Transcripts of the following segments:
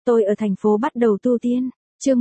Tôi ở thành phố bắt đầu tu tiên. Chương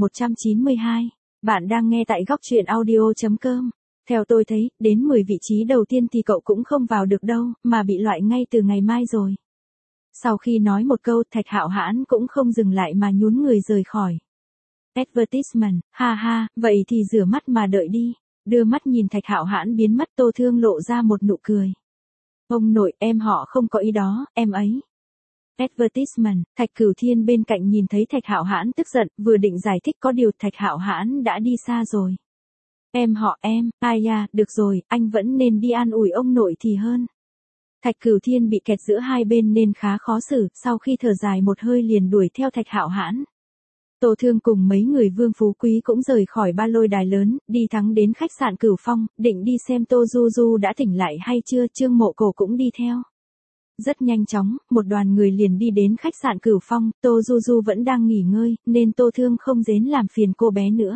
1192. Bạn đang nghe tại góc truyện audio.com. Theo tôi thấy, đến 10 vị trí đầu tiên thì cậu cũng không vào được đâu, mà bị loại ngay từ ngày mai rồi. Sau khi nói một câu, Thạch Hạo Hãn cũng không dừng lại mà nhún người rời khỏi. Advertisement, ha ha, vậy thì rửa mắt mà đợi đi. Đưa mắt nhìn Thạch Hạo Hãn biến mất, Tô Thương lộ ra một nụ cười. Ông nội, em họ không có ý đó, em ấy. Advertisement, Thạch Cửu Thiên bên cạnh nhìn thấy Thạch Hạo Hãn tức giận, vừa định giải thích có điều Thạch Hạo Hãn đã đi xa rồi. Em họ em, ai da, được rồi, anh vẫn nên đi an ủi ông nội thì hơn. Thạch Cửu Thiên bị kẹt giữa hai bên nên khá khó xử, sau khi thở dài một hơi liền đuổi theo Thạch Hạo Hãn. Tô Thương cùng mấy người Vương Phú Quý cũng rời khỏi ba lôi đài lớn, đi thẳng đến khách sạn Cửu Phong, định đi xem Tô Du Du đã tỉnh lại hay chưa, Trương Mộ Cổ cũng đi theo. Rất nhanh chóng, một đoàn người liền đi đến khách sạn Cửu Phong, Tô Du Du vẫn đang nghỉ ngơi, nên Tô Thương không dến làm phiền cô bé nữa.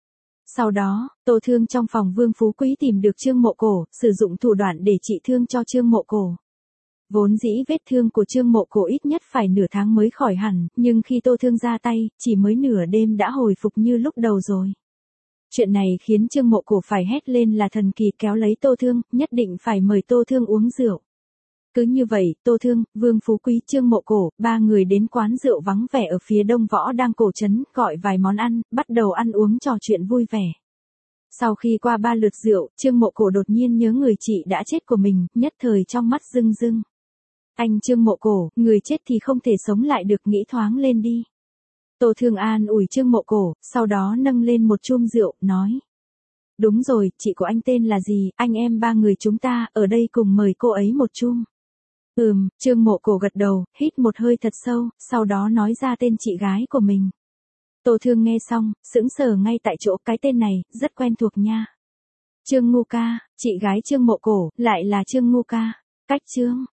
Sau đó, Tô Thương trong phòng Vương Phú Quý tìm được Trương Mộ Cổ, sử dụng thủ đoạn để trị thương cho Trương Mộ Cổ. Vốn dĩ vết thương của Trương Mộ Cổ ít nhất phải nửa tháng mới khỏi hẳn, nhưng khi Tô Thương ra tay, chỉ mới nửa đêm đã hồi phục như lúc đầu rồi. Chuyện này khiến Trương Mộ Cổ phải hét lên là thần kỳ, kéo lấy Tô Thương, nhất định phải mời Tô Thương uống rượu. Cứ như vậy, Tô Thương, Vương Phú Quý, Trương Mộ Cổ, ba người đến quán rượu vắng vẻ ở phía đông võ đang cổ trấn, gọi vài món ăn, bắt đầu ăn uống trò chuyện vui vẻ. Sau khi qua 3 lượt rượu, Trương Mộ Cổ đột nhiên nhớ người chị đã chết của mình, nhất thời trong mắt rưng rưng. Anh Trương Mộ Cổ, người chết thì không thể sống lại được, nghĩ thoáng lên đi. Tô Thương an ủi Trương Mộ Cổ, sau đó nâng lên một chum rượu, nói. Đúng rồi, chị của anh tên là gì, anh em ba người chúng ta, ở đây cùng mời cô ấy một chum. Trương Mộ Cổ gật đầu, hít một hơi thật sâu, sau đó nói ra tên chị gái của mình. Tô Thương nghe xong, sững sờ ngay tại chỗ, cái tên này, rất quen thuộc nha. Trương Ngu Ca, chị gái Trương Mộ Cổ, lại là Trương Ngu Ca. Cách Trương